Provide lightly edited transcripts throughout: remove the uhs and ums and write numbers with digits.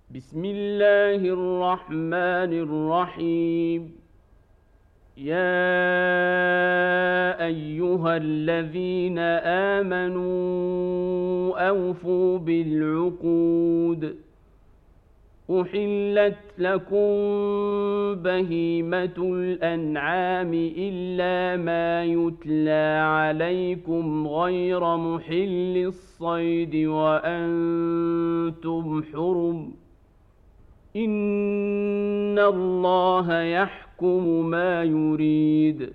بسم الله الرحمن الرحيم. يا أيها الذين آمنوا أوفوا بالعقود. أحلت لكم بهيمة الأنعام إلا ما يتلى عليكم غير محل الصيد وأنتم حرم. إن الله يحكم ما يريد.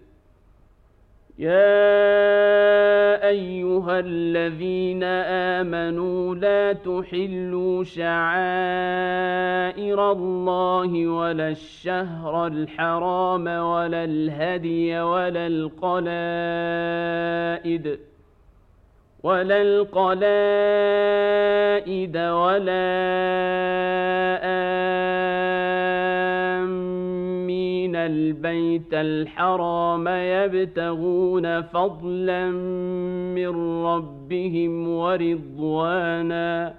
يا أيها الذين آمنوا لا تحلوا شعائر الله ولا الشهر الحرام ولا الهدي ولا القلائد ولا آمين البيت الحرام يبتغون فضلا من ربهم ورضوانا.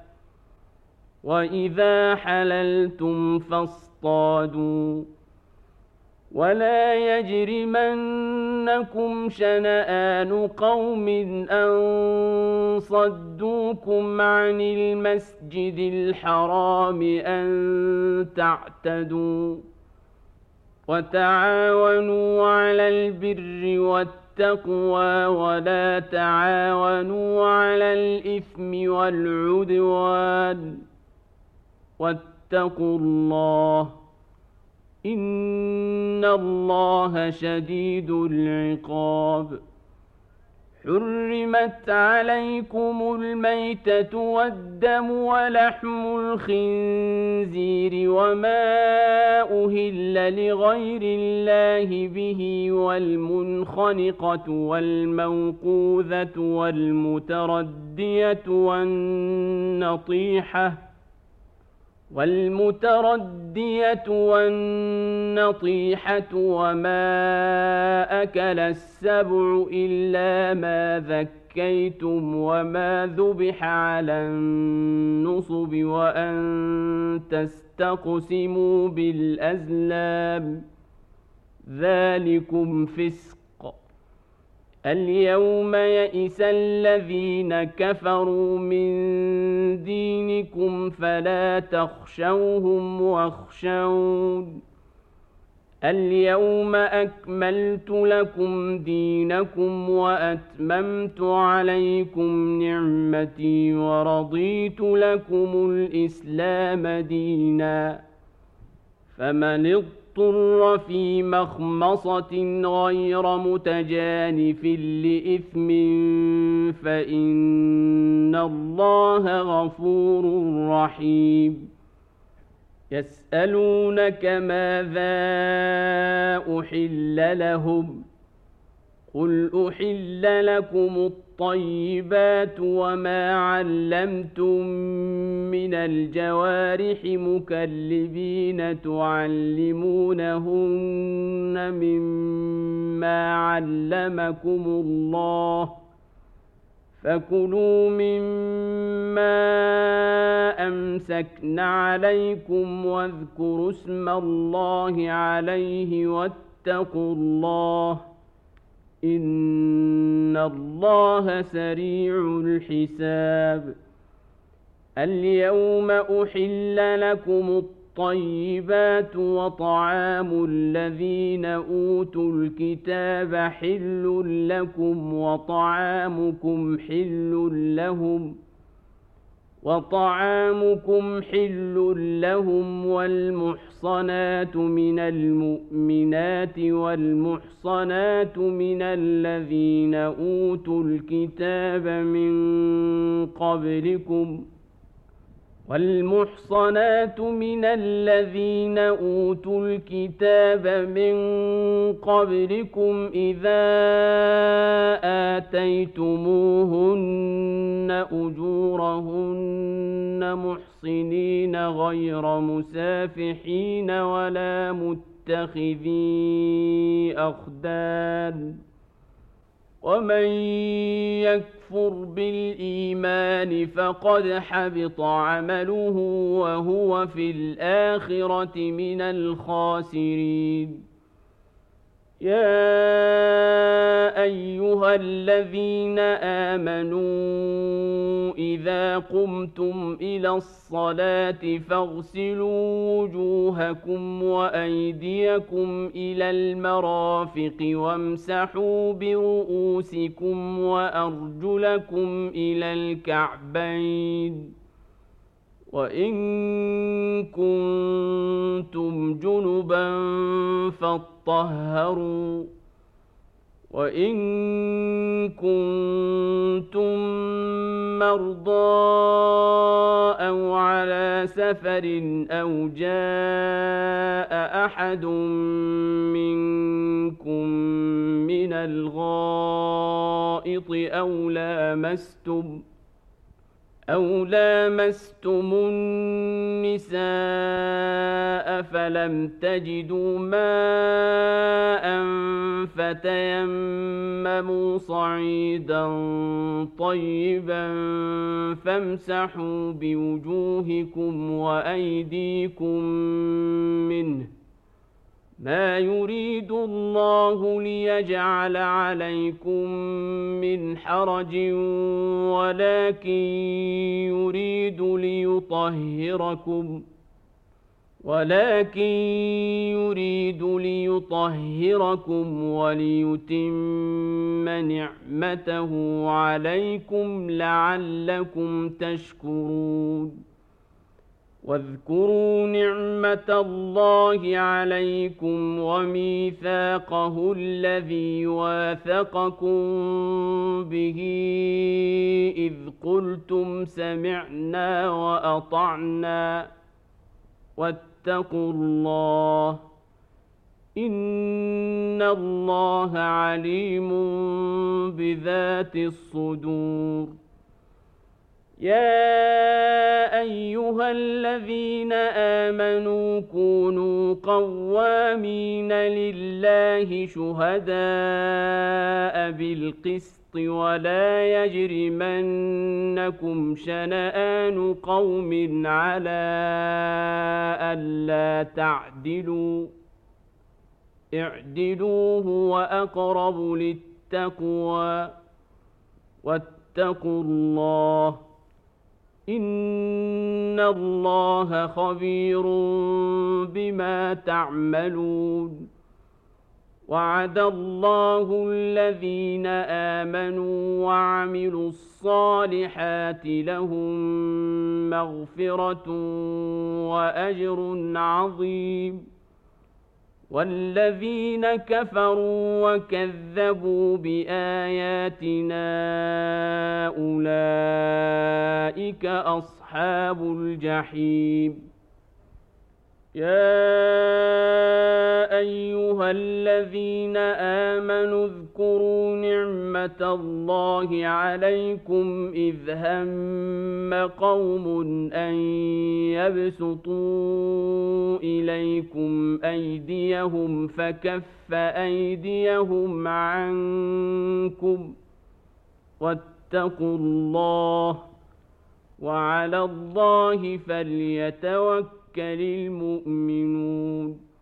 وإذا حللتم فاصطادوا. ولا يجرمنكم شنآن قوم أن صدوكم عن المسجد الحرام أن تعتدوا. وتعاونوا على البر والتقوى ولا تعاونوا على الإثم والعدوان. واتقوا الله إن الله شديد العقاب. حرمت عليكم الميتة والدم ولحم الخنزير وما أهل لغير الله به والمنخنقة والموقوذة والمتردية والنطيحة وما أكل السبع إلا ما ذكيتم وما ذبح على النصب وأن تستقسموا بالأزلام ذلكم فسق. اليوم يئس الذين كفروا من دينكم فلا تخشوهم واخشون. اليوم أكملت لكم دينكم وأتممت عليكم نعمتي ورضيت لكم الإسلام دينا. فمن اضطر في مخمصة غير متجانف لإثم فإن الله غفور رحيم. يسألونك ماذا أحل لهم قل أحل لكم الطيبات وما علمتم من الجوارح مكلبين تعلمونهن مما علمكم الله فكلوا مما أمسكن عليكم واذكروا اسم الله عليه واتقوا الله إن الله سريع الحساب. اليوم أحل لكم الطيبات وطعام الذين أوتوا الكتاب حل لكم وطعامكم حل لهم والمحصنات من المؤمنات والمحصنات من الذين أوتوا الكتاب من قبلكم إذا آتيتموهن أجورهن محصنين غير مسافحين ولا متخذي أخدان ومن يكفر بالإيمان فقد حبط عمله وهو في الآخرة من الخاسرين. يا أيها الذين آمنوا إذا قمتم إلى الصلاة فاغسلوا وجوهكم وأيديكم إلى المرافق وامسحوا برؤوسكم وأرجلكم إلى الكعبين وإن كنتم جنبا فاطهروا وإن كنتم مرضى أو على سفر أو جاء أحد منكم من الغائط أو لامستم النساء فلم تجدوا ماء فتيمموا صعيدا طيبا فامسحوا بوجوهكم وأيديكم منه ما يريد الله ليجعل عليكم من حرج ولكن يريد ليطهركم وليتم نعمته عليكم لعلكم تشكرون. واذكروا نعمة الله عليكم وميثاقه الذي واثقكم به إذ قلتم سمعنا وأطعنا واتقوا الله إن الله عليم بذات الصدور. يا أيها الذين آمنوا كونوا قوامين لله شهداء بالقسط ولا يجرمنكم شنآن قوم على ألا تعدلوا اعدلوا هو أقرب للتقوى واتقوا الله إن الله خبير بما تعملون. وعد الله الذين آمنوا وعملوا الصالحات لهم مغفرة وأجر عظيم. والذين كفروا وكذبوا بآياتنا أولئك أصحاب الجحيم. يا أيها الذين آمنوا اذكروا نعمة الله عليكم إذ هم قوم أن يبسطوا إليكم أيديهم فكف أيديهم عنكم واتقوا الله وعلى الله فليتوكل المؤمنون.